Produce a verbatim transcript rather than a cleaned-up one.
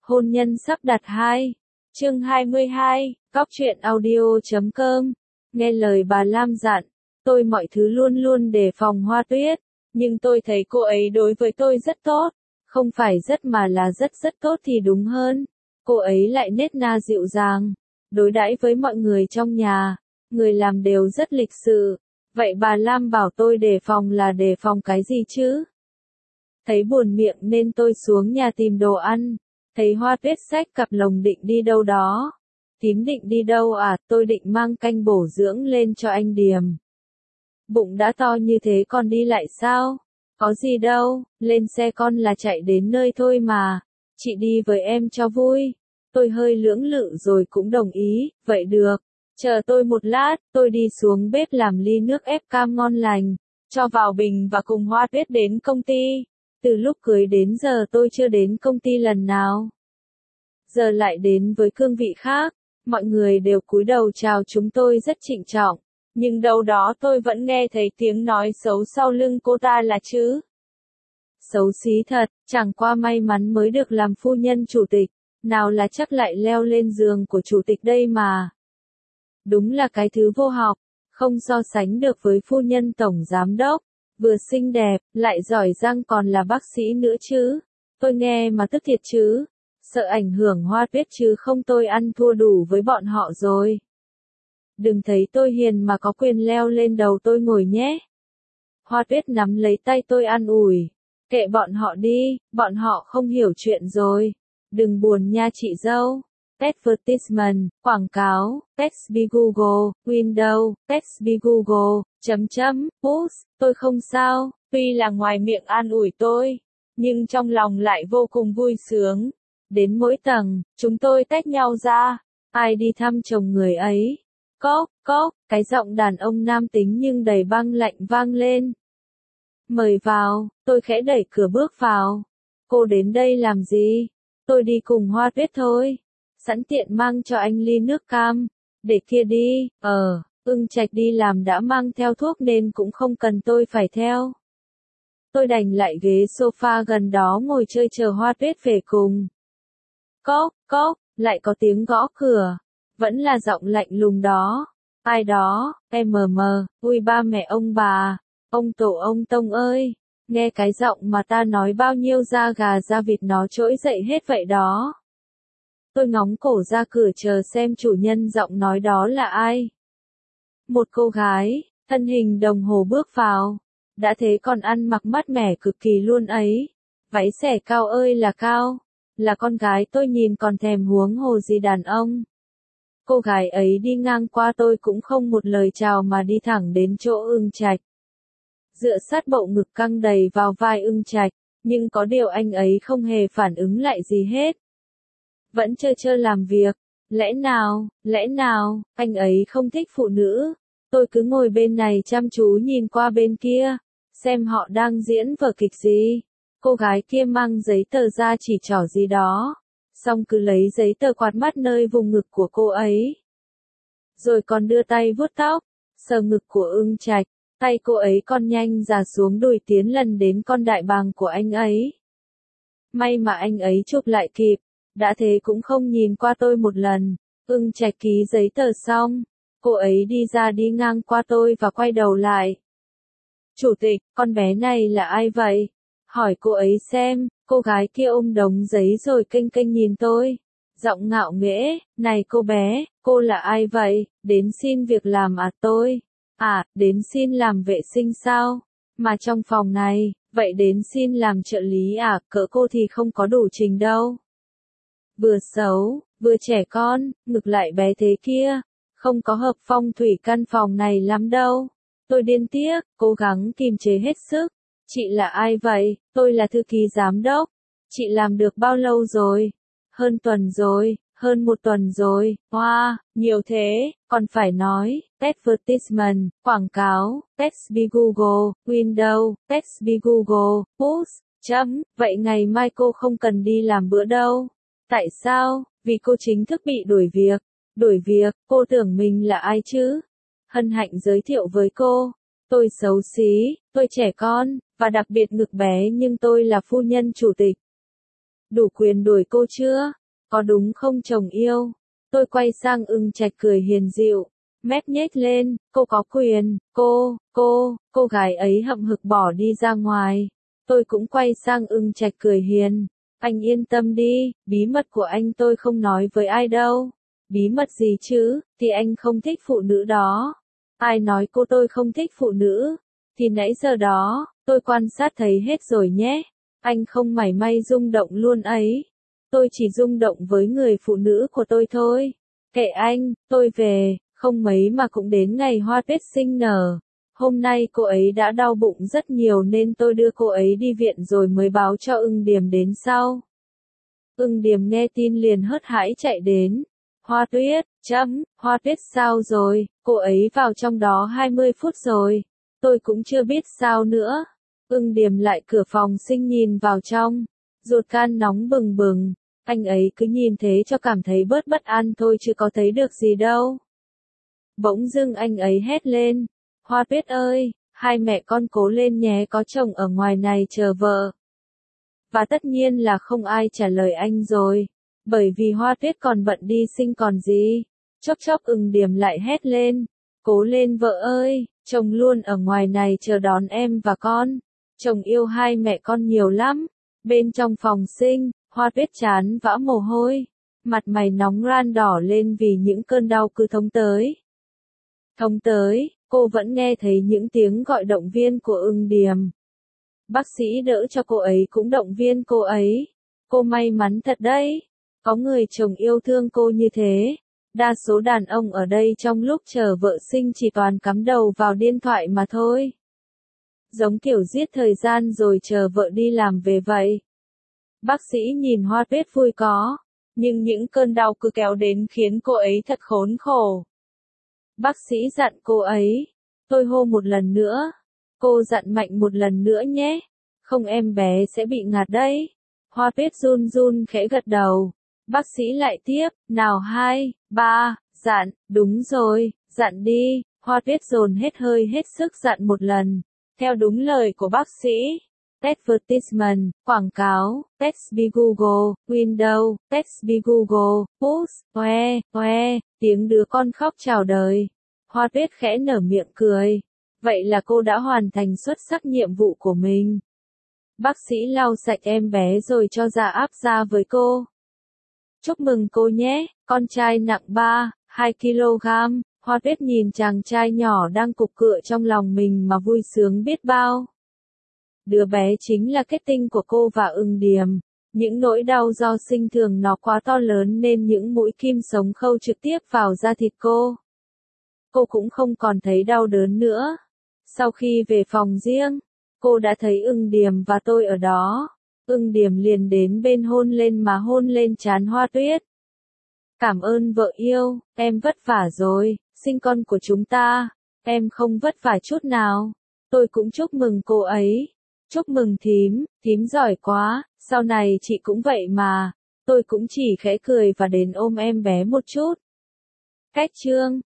Hôn nhân sắp đặt hai. Chương hai mươi hai, Cóc truyện audio chấm com. Nghe lời bà Lam dặn, tôi mọi thứ luôn luôn đề phòng Hoa Tuyết, nhưng tôi thấy cô ấy đối với tôi rất tốt, không phải rất mà là rất rất tốt thì đúng hơn. Cô ấy lại nết na dịu dàng, đối đãi với mọi người trong nhà, người làm đều rất lịch sự. Vậy bà Lam bảo tôi đề phòng là đề phòng cái gì chứ? Thấy buồn miệng nên tôi xuống nhà tìm đồ ăn. Thấy Hoa Tuyết xách cặp lồng định đi đâu đó. Tím định đi đâu à? Tôi định mang canh bổ dưỡng lên cho anh Điềm. Bụng đã to như thế còn đi lại sao? Có gì đâu, lên xe con là chạy đến nơi thôi mà. Chị đi với em cho vui. Tôi hơi lưỡng lự rồi cũng đồng ý, vậy được. Chờ tôi một lát, tôi đi xuống bếp làm ly nước ép cam ngon lành, cho vào bình và cùng Hoa Tuyết đến công ty. Từ lúc cưới đến giờ tôi chưa đến công ty lần nào. Giờ lại đến với cương vị khác, mọi người đều cúi đầu chào chúng tôi rất trịnh trọng, nhưng đâu đó tôi vẫn nghe thấy tiếng nói xấu sau lưng cô ta là chứ. Xấu xí thật, chẳng qua may mắn mới được làm phu nhân chủ tịch, nào là chắc lại leo lên giường của chủ tịch đây mà. Đúng là cái thứ vô học, không so sánh được với phu nhân tổng giám đốc. Vừa xinh đẹp, lại giỏi giang còn là bác sĩ nữa chứ. Tôi nghe mà tức thiệt chứ. Sợ ảnh hưởng Hoa Tuyết chứ không tôi ăn thua đủ với bọn họ rồi. Đừng thấy tôi hiền mà có quyền leo lên đầu tôi ngồi nhé. Hoa Tuyết nắm lấy tay tôi an ủi. Kệ bọn họ đi, bọn họ không hiểu chuyện rồi. Đừng buồn nha chị dâu. Advertisement, quảng cáo, text be Google, Windows, text be Google, chấm chấm, post, tôi không sao, tuy là ngoài miệng an ủi tôi, nhưng trong lòng lại vô cùng vui sướng. Đến mỗi tầng, chúng tôi tách nhau ra, ai đi thăm chồng người ấy. Cốc, cốc, cái giọng đàn ông nam tính nhưng đầy băng lạnh vang lên. Mời vào, tôi khẽ đẩy cửa bước vào. Cô đến đây làm gì? Tôi đi cùng Hoa Tuyết thôi. Sẵn tiện mang cho anh ly nước cam, để kia đi, ờ, Ưng Trạch đi làm đã mang theo thuốc nên cũng không cần tôi phải theo. Tôi đành lại ghế sofa gần đó ngồi chơi chờ Hoa Tuyết về cùng. Cốc, cốc, lại có tiếng gõ cửa, vẫn là giọng lạnh lùng đó. Ai đó, em mờ mờ, ui ba mẹ ông bà, ông tổ ông tông ơi, nghe cái giọng mà ta nói bao nhiêu da gà da vịt nó trỗi dậy hết vậy đó. Tôi ngóng cổ ra cửa chờ xem chủ nhân giọng nói đó là ai. Một cô gái, thân hình đồng hồ bước vào. Đã thế còn ăn mặc mát mẻ cực kỳ luôn ấy. Váy xẻ cao ơi là cao. Là con gái tôi nhìn còn thèm huống hồ gì đàn ông. Cô gái ấy đi ngang qua tôi cũng không một lời chào mà đi thẳng đến chỗ Ưng Trạch. Dựa sát bộ ngực căng đầy vào vai Ưng Trạch, nhưng có điều anh ấy không hề phản ứng lại gì hết. Vẫn trơ trơ làm việc, lẽ nào, lẽ nào, anh ấy không thích phụ nữ. Tôi cứ ngồi bên này chăm chú nhìn qua bên kia, xem họ đang diễn vở kịch gì. Cô gái kia mang giấy tờ ra chỉ trỏ gì đó, xong cứ lấy giấy tờ quạt mắt nơi vùng ngực của cô ấy. Rồi còn đưa tay vuốt tóc, sờ ngực của Ưng Trạch, tay cô ấy còn nhanh già xuống đùi tiến lần đến con đại bàng của anh ấy. May mà anh ấy chụp lại kịp. Đã thế cũng không nhìn qua tôi một lần. Ưng Trạch ký giấy tờ xong, cô ấy đi ra đi ngang qua tôi và quay đầu lại. Chủ tịch, con bé này là ai vậy? Hỏi cô ấy xem. Cô gái kia ôm đống giấy rồi kênh kênh nhìn tôi. Giọng ngạo nghễ, này cô bé, cô là ai vậy? Đến xin việc làm à? Tôi? À, đến xin làm vệ sinh sao? Mà trong phòng này, vậy đến xin làm trợ lý à? Cỡ cô thì không có đủ trình đâu. Vừa xấu, vừa trẻ con, ngực lại bé thế kia, không có hợp phong thủy căn phòng này lắm đâu. Tôi điên tiếc, cố gắng kìm chế hết sức. Chị là ai vậy? Tôi là thư ký giám đốc. Chị làm được bao lâu rồi? Hơn tuần rồi, hơn một tuần rồi. Wow, nhiều thế, còn phải nói, advertisement, quảng cáo, text be Google, Windows, text be Google, post, chấm, vậy ngày mai cô không cần đi làm bữa đâu. Tại sao? Vì cô chính thức bị đuổi việc. Đuổi việc, cô tưởng mình là ai chứ? Hân hạnh giới thiệu với cô. Tôi xấu xí, tôi trẻ con, và đặc biệt ngực bé nhưng tôi là phu nhân chủ tịch. Đủ quyền đuổi cô chưa? Có đúng không chồng yêu? Tôi quay sang Ưng Trạch cười hiền dịu, mép nhếch lên, cô có quyền, cô, cô, cô gái ấy hậm hực bỏ đi ra ngoài. Tôi cũng quay sang Ưng Trạch cười hiền, anh yên tâm đi, bí mật của anh tôi không nói với ai đâu. Bí mật gì chứ, thì anh không thích phụ nữ đó. Ai nói cô tôi không thích phụ nữ? Thì nãy giờ đó, tôi quan sát thấy hết rồi nhé. Anh không mảy may rung động luôn ấy. Tôi chỉ rung động với người phụ nữ của tôi thôi. Kệ anh, tôi về, không mấy mà cũng đến ngày hoa tuyết sinh nở. Hôm nay cô ấy đã đau bụng rất nhiều nên tôi đưa cô ấy đi viện rồi mới báo cho Ưng Điềm đến sau. Ưng Điềm nghe tin liền hớt hải chạy đến. Hoa tuyết, chấm, hoa tuyết sao rồi, cô ấy vào trong đó hai mươi phút rồi. Tôi cũng chưa biết sao nữa. Ưng Điềm lại cửa phòng sinh nhìn vào trong. Ruột gan nóng bừng bừng. Anh ấy cứ nhìn thế cho cảm thấy bớt bất an thôi chứ có thấy được gì đâu. Bỗng dưng anh ấy hét lên. Hoa tuyết ơi, hai mẹ con cố lên nhé, có chồng ở ngoài này chờ vợ. Và tất nhiên là không ai trả lời anh rồi. Bởi vì hoa tuyết còn bận đi sinh còn gì. Chốc chốc Ưng Điềm lại hét lên. Cố lên vợ ơi, chồng luôn ở ngoài này chờ đón em và con. Chồng yêu hai mẹ con nhiều lắm. Bên trong phòng sinh, hoa tuyết chán vã mồ hôi. Mặt mày nóng ran đỏ lên vì những cơn đau cứ thống tới. Thống tới, cô vẫn nghe thấy những tiếng gọi động viên của Ưng Điềm. Bác sĩ đỡ cho cô ấy cũng động viên cô ấy. Cô may mắn thật đấy. Có người chồng yêu thương cô như thế. Đa số đàn ông ở đây trong lúc chờ vợ sinh chỉ toàn cắm đầu vào điện thoại mà thôi. Giống kiểu giết thời gian rồi chờ vợ đi làm về vậy. Bác sĩ nhìn hoa tuyết vui có. Nhưng những cơn đau cứ kéo đến khiến cô ấy thật khốn khổ. Bác sĩ dặn cô ấy. Tôi hô một lần nữa. Cô dặn mạnh một lần nữa nhé. Không em bé sẽ bị ngạt đấy. Hoa tuyết run run khẽ gật đầu. Bác sĩ lại tiếp. Nào hai, ba, dặn, đúng rồi, dặn đi. Hoa tuyết dồn hết hơi hết sức dặn một lần. Theo đúng lời của bác sĩ. Advertisement, quảng cáo, text be Google, Windows, text be Google, push, oe, oe, tiếng đứa con khóc chào đời. Hoa tuyết khẽ nở miệng cười. Vậy là cô đã hoàn thành xuất sắc nhiệm vụ của mình. Bác sĩ lau sạch em bé rồi cho ra áp ra với cô. Chúc mừng cô nhé, con trai nặng ba, hai ki lô gam. Hoa tuyết nhìn chàng trai nhỏ đang cục cựa trong lòng mình mà vui sướng biết bao. Đứa bé chính là kết tinh của cô và Ưng Điềm. Những nỗi đau do sinh thường nó quá to lớn nên những mũi kim sống khâu trực tiếp vào da thịt cô. Cô cũng không còn thấy đau đớn nữa. Sau khi về phòng riêng, cô đã thấy Ưng Điềm và tôi ở đó. Ưng Điềm liền đến bên hôn lên mà hôn lên trán hoa tuyết. Cảm ơn vợ yêu, em vất vả rồi, sinh con của chúng ta. Em không vất vả chút nào. Tôi cũng chúc mừng cô ấy. Chúc mừng thím, thím giỏi quá, sau này chị cũng vậy mà. Tôi cũng chỉ khẽ cười và đến ôm em bé một chút. Cách chương